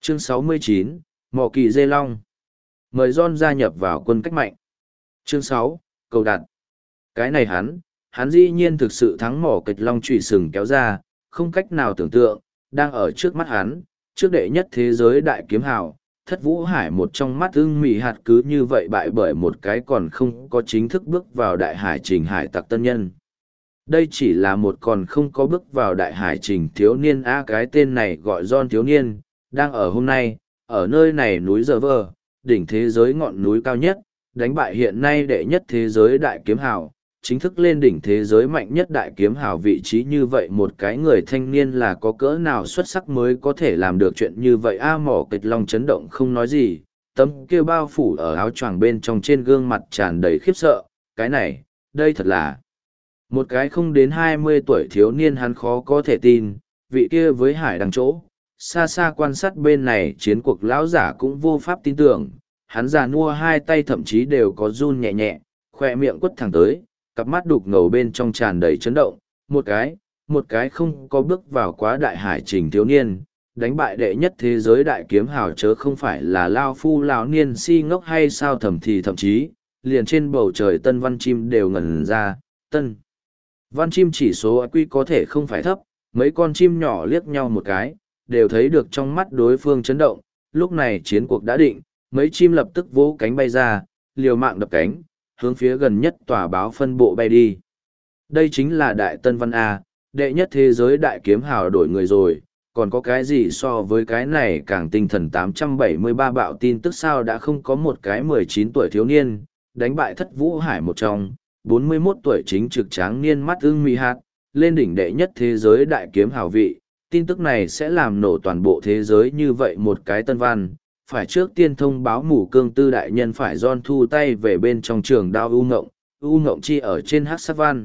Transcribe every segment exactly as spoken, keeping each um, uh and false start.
Chương sáu mươi chín, Mỏ Kỳ Dê Long. Mời John gia nhập vào quân cách mạnh. Chương sáu, cầu đặt. Cái này hắn, hắn dĩ nhiên thực sự thắng mỏ kịch long trụy sừng kéo ra, không cách nào tưởng tượng, đang ở trước mắt hắn, trước đệ nhất thế giới đại kiếm hào, thất vũ hải một trong mắt ưng mị hạt cứ như vậy bại bởi một cái còn không có chính thức bước vào đại hải trình hải tặc tân nhân. Đây chỉ là một còn không có bước vào đại hải trình thiếu niên á, cái tên này gọi John thiếu niên, đang ở hôm nay, ở nơi này núi Giờ Vơ, đỉnh thế giới ngọn núi cao nhất, đánh bại hiện nay đệ nhất thế giới đại kiếm hào, chính thức lên đỉnh thế giới mạnh nhất đại kiếm hào vị trí. Như vậy một cái người thanh niên là có cỡ nào xuất sắc mới có thể làm được chuyện như vậy a. Mỏ kịch long chấn động không nói gì, tấm kia bao phủ ở áo choàng bên trong trên gương mặt tràn đầy khiếp sợ. Cái này, đây thật là một cái không đến hai mươi tuổi thiếu niên, hắn khó có thể tin, vị kia với hải đằng chỗ, xa xa quan sát bên này chiến cuộc lão giả cũng vô pháp tin tưởng, hắn già nua hai tay thậm chí đều có run nhẹ nhẹ, khoe miệng quất thẳng tới, cặp mắt đục ngầu bên trong tràn đầy chấn động, một cái, một cái không có bước vào quá đại hải trình thiếu niên, đánh bại đệ nhất thế giới đại kiếm hào chớ không phải là lao phu lão niên si ngốc hay sao. Thầm thì thậm chí, liền trên bầu trời tân văn chim đều ngẩn ra, tân văn chim chỉ số i kiu có thể không phải thấp, mấy con chim nhỏ liếc nhau một cái, đều thấy được trong mắt đối phương chấn động, lúc này chiến cuộc đã định, mấy chim lập tức vỗ cánh bay ra, liều mạng đập cánh, hướng phía gần nhất tòa báo phân bộ bay đi. Đây chính là Đại Tân Văn A, đệ nhất thế giới đại kiếm hào đổi người rồi, còn có cái gì so với cái này càng tinh thần tám trăm bảy mươi ba bạo tin tức sao. Đã không có một cái mười chín tuổi thiếu niên, đánh bại thất vũ hải một trong, bốn mươi mốt tuổi chính trực tráng niên mắt ưng mị hạt, lên đỉnh đệ nhất thế giới đại kiếm hào vị. Tin tức này sẽ làm nổ toàn bộ thế giới như vậy một cái tân văn. Phải trước tiên thông báo mù cương tư đại nhân phải John thu tay về bên trong trường đao u ngộng, u ngộng chi ở trên hát sát văn.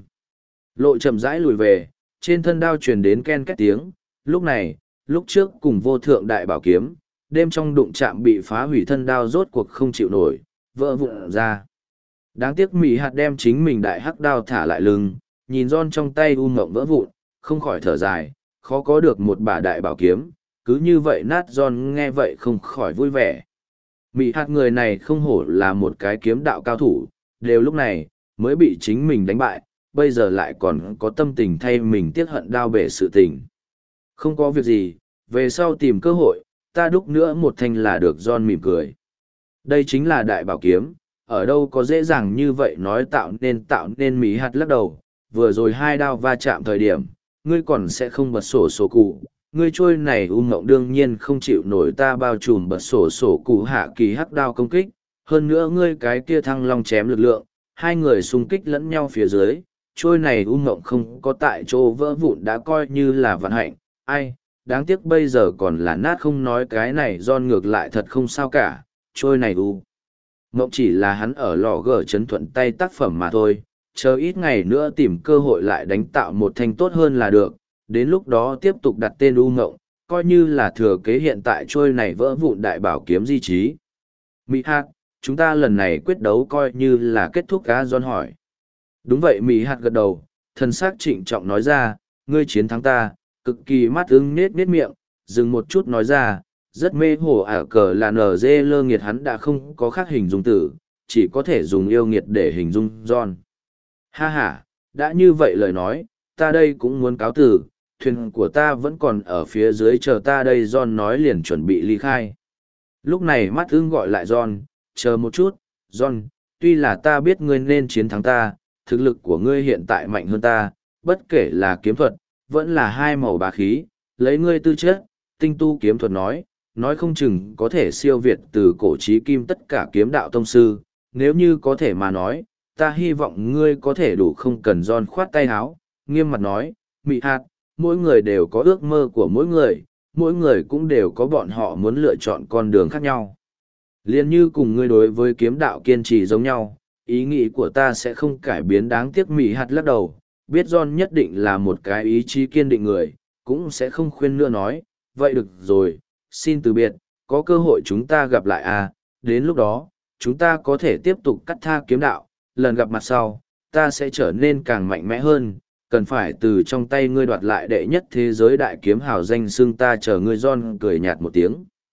Lộ chậm rãi lùi về, trên thân đao truyền đến ken két tiếng, lúc này, lúc trước cùng vô thượng đại bảo kiếm, đêm trong đụng chạm bị phá hủy thân đao rốt cuộc không chịu nổi, vỡ vụn ra. Đáng tiếc Mỹ hạt đem chính mình đại hắc đao thả lại lưng, nhìn John trong tay u ngộng vỡ vụn, không khỏi thở dài, khó có được một bả đại bảo kiếm. Cứ như vậy nát John nghe vậy không khỏi vui vẻ. Mị hạt người này không hổ là một cái kiếm đạo cao thủ, đều lúc này, mới bị chính mình đánh bại, bây giờ lại còn có tâm tình thay mình tiếc hận đao bể sự tình. Không có việc gì, về sau tìm cơ hội, ta đúc nữa một thanh là được. John mỉm cười. Đây chính là đại bảo kiếm, ở đâu có dễ dàng như vậy nói tạo nên tạo nên. Mị hạt lắc đầu, vừa rồi hai đao va chạm thời điểm, ngươi còn sẽ không bật sổ sổ cụ. Ngươi trôi này u ngộng đương nhiên không chịu nổi ta bao trùm bật sổ sổ cụ hạ kỳ hắc đao công kích, hơn nữa ngươi cái kia thăng long chém lực lượng, hai người xung kích lẫn nhau phía dưới, trôi này u ngộng không có tại chỗ vỡ vụn đã coi như là vận hạnh, ai, đáng tiếc bây giờ còn là nát không nói cái này John ngược lại thật không sao cả, trôi này u ngộng chỉ là hắn ở lò gở chấn thuận tay tác phẩm mà thôi, chờ ít ngày nữa tìm cơ hội lại đánh tạo một thanh tốt hơn là được. Đến lúc đó tiếp tục đặt tên u ngộng, coi như là thừa kế hiện tại trôi này vỡ vụn đại bảo kiếm di trí. Mỹ hạt, chúng ta lần này quyết đấu coi như là kết thúc cá. John hỏi. Đúng vậy. Mỹ hạt gật đầu, thần sắc trịnh trọng nói ra, ngươi chiến thắng ta, cực kỳ mắt ưng nết nết miệng, dừng một chút nói ra, rất mê hổ ả cờ là nở dê lơ nghiệt. Hắn đã không có khác hình dung tử, chỉ có thể dùng yêu nghiệt để hình dung John. Ha ha, đã như vậy lời nói, ta đây cũng muốn cáo từ. Thuyền của ta vẫn còn ở phía dưới chờ ta đây. John nói liền chuẩn bị ly khai. Lúc này mắt ưng gọi lại John, chờ một chút, John, tuy là ta biết ngươi nên chiến thắng ta, thực lực của ngươi hiện tại mạnh hơn ta, bất kể là kiếm thuật, vẫn là hai màu bá khí, lấy ngươi tư chất, tinh tu kiếm thuật nói, nói không chừng có thể siêu việt từ cổ chí kim tất cả kiếm đạo tông sư, nếu như có thể mà nói, ta hy vọng ngươi có thể đủ. Không cần. John khoát tay áo, nghiêm mặt nói, Mị hạt, mỗi người đều có ước mơ của mỗi người, mỗi người cũng đều có bọn họ muốn lựa chọn con đường khác nhau. Liên như cùng ngươi đối với kiếm đạo kiên trì giống nhau, ý nghĩ của ta sẽ không cải biến. Đáng tiếc. Mị hạt lắc đầu, biết John nhất định là một cái ý chí kiên định người, cũng sẽ không khuyên nữa nói, vậy được rồi, xin từ biệt, có cơ hội chúng ta gặp lại à, đến lúc đó, chúng ta có thể tiếp tục cắt tha kiếm đạo, lần gặp mặt sau, ta sẽ trở nên càng mạnh mẽ hơn. Cần phải từ trong tay ngươi đoạt lại đệ nhất thế giới đại kiếm hào danh xưng ta chờ ngươi. John cười nhạt một tiếng.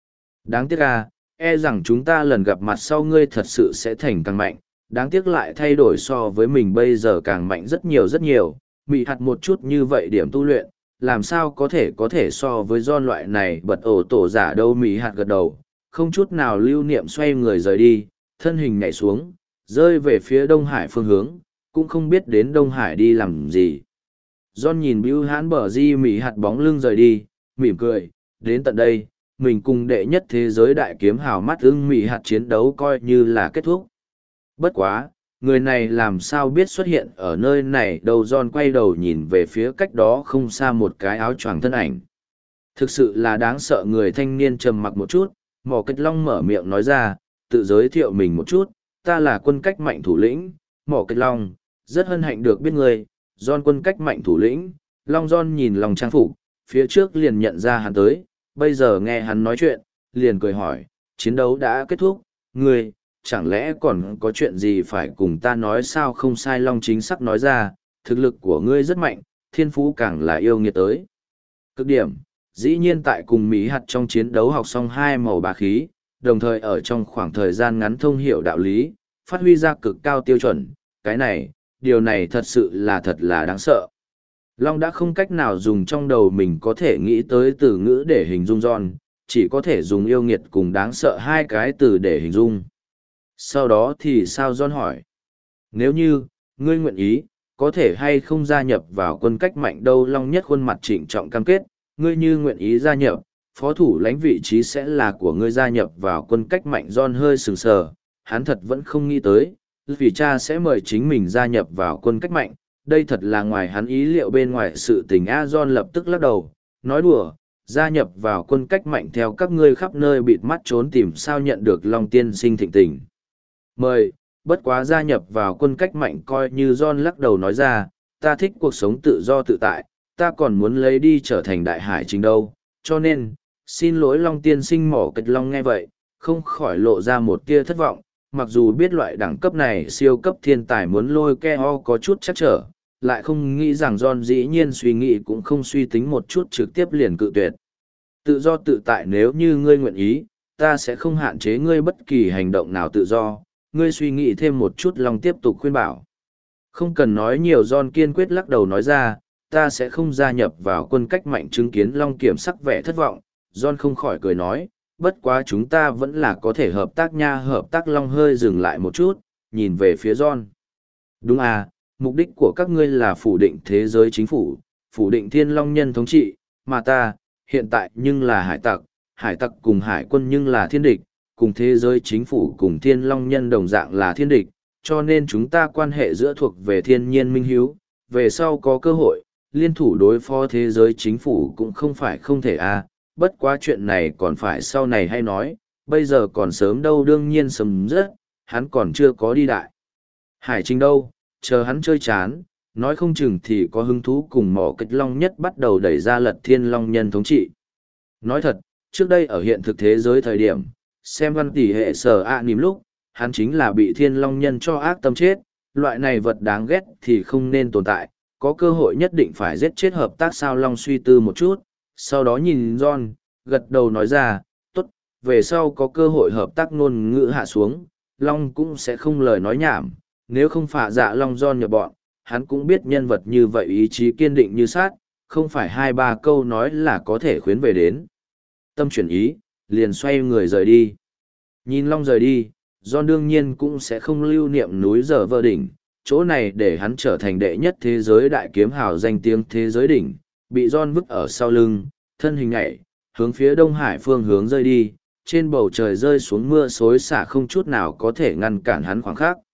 Đáng tiếc à, e rằng chúng ta lần gặp mặt sau ngươi thật sự sẽ thành càng mạnh, đáng tiếc lại thay đổi so với mình bây giờ càng mạnh rất nhiều rất nhiều, mị hạt một chút như vậy điểm tu luyện, làm sao có thể có thể so với John loại này bật ổ tổ giả đâu. Mị hạt gật đầu, không chút nào lưu niệm xoay người rời đi, thân hình nhảy xuống, rơi về phía Đông Hải phương hướng, cũng không biết đến Đông Hải đi làm gì. John nhìn bưu hãn bờ di mị hạt bóng lưng rời đi, mỉm cười, đến tận đây, mình cùng đệ nhất thế giới đại kiếm hào mắt ưng mị hạt chiến đấu coi như là kết thúc. Bất quá, người này làm sao biết xuất hiện ở nơi này đâu. John quay đầu nhìn về phía cách đó không xa một cái áo choàng thân ảnh. Thực sự là đáng sợ. Người thanh niên trầm mặc một chút, Mỏ Cách Long mở miệng nói ra, tự giới thiệu mình một chút, ta là quân cách mạnh thủ lĩnh, Mỏ Cách Long, rất hân hạnh được biết người. John quân cách mạnh thủ lĩnh, Long John nhìn lòng trang phục, phía trước liền nhận ra hắn tới, bây giờ nghe hắn nói chuyện, liền cười hỏi, chiến đấu đã kết thúc, ngươi, chẳng lẽ còn có chuyện gì phải cùng ta nói sao? Không sai. Long chính xác nói ra, thực lực của ngươi rất mạnh, thiên phú càng là yêu nghiệt tới cực điểm. Dĩ nhiên tại cùng Mỹ hạt trong chiến đấu học xong hai màu bá khí, đồng thời ở trong khoảng thời gian ngắn thông hiểu đạo lý, phát huy ra cực cao tiêu chuẩn, cái này, điều này thật sự là thật là đáng sợ. Long đã không cách nào dùng trong đầu mình có thể nghĩ tới từ ngữ để hình dung John, chỉ có thể dùng yêu nghiệt cùng đáng sợ hai cái từ để hình dung. Sau đó thì sao? John hỏi. Nếu như, ngươi nguyện ý, có thể hay không gia nhập vào quân cách mạnh đâu? Long nhất khuôn mặt trịnh trọng cam kết, ngươi như nguyện ý gia nhập, phó thủ lãnh vị trí sẽ là của ngươi. Gia nhập vào quân cách mạnh. John hơi sừng sờ, hắn thật vẫn không nghĩ tới, vì cha sẽ mời chính mình gia nhập vào quân cách mạnh, đây thật là ngoài hắn ý liệu bên ngoài sự tình. A John lập tức lắc đầu, nói đùa, gia nhập vào quân cách mạnh theo các ngươi khắp nơi bịt mắt trốn tìm sao nhận được Long tiên sinh thịnh tình mời, bất quá gia nhập vào quân cách mạnh coi như. John lắc đầu nói ra, ta thích cuộc sống tự do tự tại, ta còn muốn lấy đi trở thành đại hải trình đâu, cho nên, xin lỗi Long tiên sinh. Mỏ Cách Long nghe vậy, không khỏi lộ ra một tia thất vọng, mặc dù biết loại đẳng cấp này siêu cấp thiên tài muốn lôi Keo có chút chắc trở, lại không nghĩ rằng John dĩ nhiên suy nghĩ cũng không suy tính một chút trực tiếp liền cự tuyệt. Tự do tự tại, nếu như ngươi nguyện ý, ta sẽ không hạn chế ngươi bất kỳ hành động nào tự do, ngươi suy nghĩ thêm một chút. Long tiếp tục khuyên bảo. Không cần nói nhiều. John kiên quyết lắc đầu nói ra, ta sẽ không gia nhập vào quân cách mạnh. Chứng kiến Long kiểm sắc vẻ thất vọng, John không khỏi cười nói, bất quá chúng ta vẫn là có thể hợp tác nha. Hợp tác? Long hơi dừng lại một chút, nhìn về phía John. Đúng à, mục đích của các ngươi là phủ định thế giới chính phủ, phủ định thiên long nhân thống trị, mà ta, hiện tại nhưng là hải tặc, hải tặc cùng hải quân nhưng là thiên địch, cùng thế giới chính phủ cùng thiên long nhân đồng dạng là thiên địch, cho nên chúng ta quan hệ giữa thuộc về thiên nhiên minh hiếu, về sau có cơ hội, liên thủ đối phó thế giới chính phủ cũng không phải không thể à, bất quá chuyện này còn phải sau này hay nói, bây giờ còn sớm đâu. Đương nhiên sớm rất, hắn còn chưa có đi đại hải trình đâu, chờ hắn chơi chán, nói không chừng thì có hứng thú cùng Mỏ Cách Long nhất bắt đầu đẩy ra lật thiên long nhân thống trị. Nói thật, trước đây ở hiện thực thế giới thời điểm, xem văn tỷ hệ sở ạ nìm lúc, hắn chính là bị thiên long nhân cho ác tâm chết, loại này vật đáng ghét thì không nên tồn tại, có cơ hội nhất định phải giết chết. Hợp tác sao? Long suy tư một chút, sau đó nhìn John, gật đầu nói ra, tốt, về sau có cơ hội hợp tác. Ngôn ngữ hạ xuống, Long cũng sẽ không lời nói nhảm, nếu không phạ dạ Long John nhập bọn, hắn cũng biết nhân vật như vậy ý chí kiên định như sát, không phải hai ba câu nói là có thể khuyến về đến. Tâm chuyển ý, liền xoay người rời đi. Nhìn Long rời đi, John đương nhiên cũng sẽ không lưu niệm núi Giờ Vơ đỉnh, chỗ này để hắn trở thành đệ nhất thế giới đại kiếm hào danh tiếng thế giới đỉnh, bị John vứt ở sau lưng, thân hình nhảy, hướng phía Đông Hải phương hướng rơi đi, trên bầu trời rơi xuống mưa xối xả không chút nào có thể ngăn cản hắn khoảng khắc.